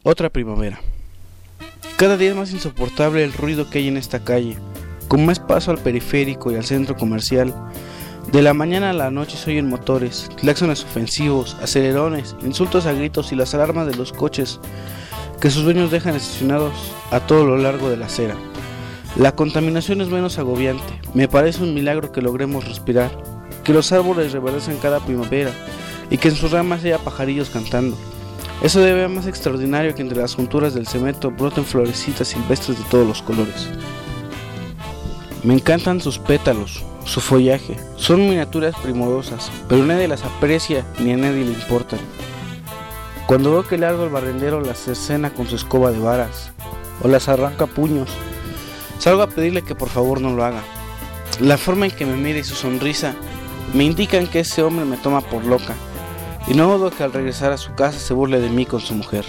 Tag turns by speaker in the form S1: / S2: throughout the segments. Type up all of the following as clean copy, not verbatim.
S1: Otra primavera. Cada día es más insoportable el ruido que hay en esta calle. Con más paso al periférico y al centro comercial, de la mañana a la noche se oyen motores, claxones ofensivos, acelerones, insultos a gritos y las alarmas de los coches que sus dueños dejan estacionados a todo lo largo de la acera. La contaminación es menos agobiante. Me parece un milagro que logremos respirar, que los árboles reverdecen cada primavera y que en sus ramas haya pajarillos cantando. Eso debe ser más extraordinario que entre las junturas del cemento broten florecitas silvestres de todos los colores. Me encantan sus pétalos, su follaje. Son miniaturas primorosas, pero nadie las aprecia ni a nadie le importan. Cuando veo que el árbol barrendero las cercena con su escoba de varas o las arranca a puños, salgo a pedirle que por favor no lo haga. La forma en que me mira y su sonrisa me indican que ese hombre me toma por loca, y no dudo que al regresar a su casa se burle de mí con su mujer.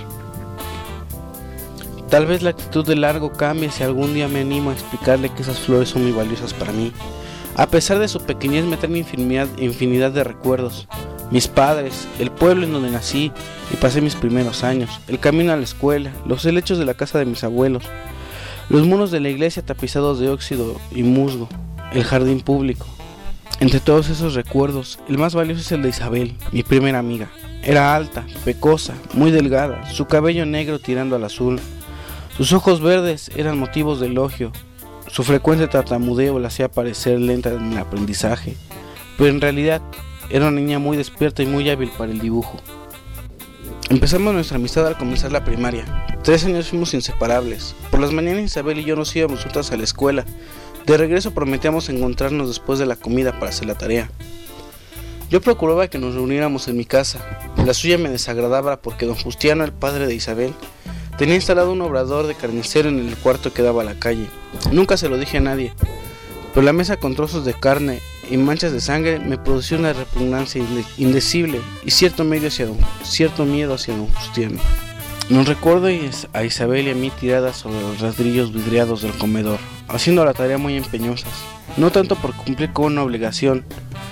S1: Tal vez la actitud de Largo cambie si algún día me animo a explicarle que esas flores son muy valiosas para mí. A pesar de su pequeñez me traen infinidad de recuerdos. Mis padres, el pueblo en donde nací y pasé mis primeros años, el camino a la escuela, los helechos de la casa de mis abuelos, los muros de la iglesia tapizados de óxido y musgo, el jardín público. Entre todos esos recuerdos, el más valioso es el de Isabel, mi primera amiga. Era alta, pecosa, muy delgada, su cabello negro tirando al azul. Sus ojos verdes eran motivos de elogio. Su frecuente tartamudeo la hacía parecer lenta en el aprendizaje, pero en realidad era una niña muy despierta y muy hábil para el dibujo. Empezamos nuestra amistad al comenzar la primaria. 3 años fuimos inseparables. Por las mañanas Isabel y yo nos íbamos juntas a la escuela. De regreso prometíamos encontrarnos después de la comida para hacer la tarea. Yo procuraba que nos reuniéramos en mi casa. La suya me desagradaba porque don Justiano, el padre de Isabel, tenía instalado un obrador de carnicero en el cuarto que daba a la calle. Nunca se lo dije a nadie, pero la mesa con trozos de carne y manchas de sangre me producía una repugnancia indecible y cierto miedo hacia don Justiano. Nos recuerdo a Isabel y a mí tiradas sobre los ladrillos vidriados del comedor, haciendo la tarea muy empeñosas, no tanto por cumplir con una obligación,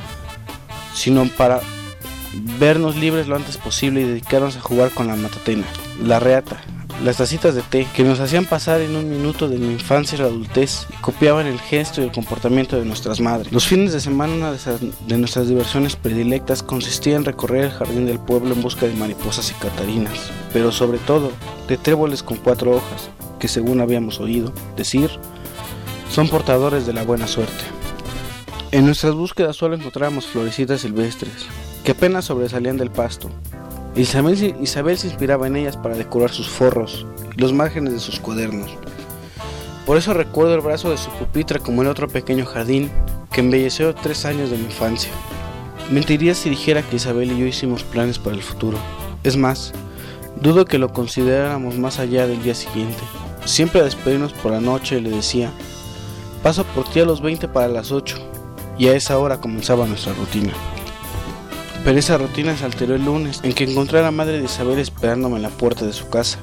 S1: sino para vernos libres lo antes posible y dedicarnos a jugar con la matatena, la reata, las tacitas de té, que nos hacían pasar en un minuto de la infancia y la adultez y copiaban el gesto y el comportamiento de nuestras madres. Los fines de semana, una de nuestras diversiones predilectas consistía en recorrer el jardín del pueblo en busca de mariposas y catarinas, pero sobre todo de tréboles con 4 hojas, que según habíamos oído decir, son portadores de la buena suerte. En nuestras búsquedas solo encontrábamos florecitas silvestres, que apenas sobresalían del pasto. Isabel se inspiraba en ellas para decorar sus forros y los márgenes de sus cuadernos. Por eso recuerdo el brazo de su pupitre como el otro pequeño jardín que embelleció 3 años de mi infancia. Mentiría si dijera que Isabel y yo hicimos planes para el futuro. Es más, dudo que lo consideráramos más allá del día siguiente. Siempre a despedirnos por la noche le decía: paso por ti a los 20 para las 8, y a esa hora comenzaba nuestra rutina. Pero esa rutina se alteró el lunes, en que encontré a la madre de Isabel esperándome en la puerta de su casa.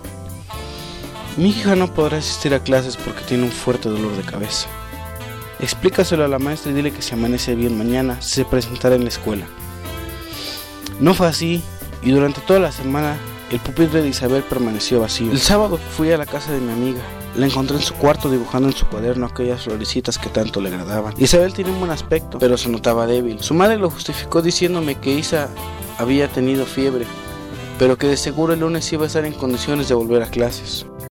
S1: Mi hija no podrá asistir a clases porque tiene un fuerte dolor de cabeza. Explícaselo a la maestra y dile que si amanece bien mañana se presentará en la escuela. No fue así, y durante toda la semana el pupitre de Isabel permaneció vacío. El sábado fui a la casa de mi amiga. La encontré en su cuarto dibujando en su cuaderno aquellas florecitas que tanto le agradaban. Isabel tenía un buen aspecto, pero se notaba débil. Su madre lo justificó diciéndome que Isa había tenido fiebre, pero que de seguro el lunes iba a estar en condiciones de volver a clases.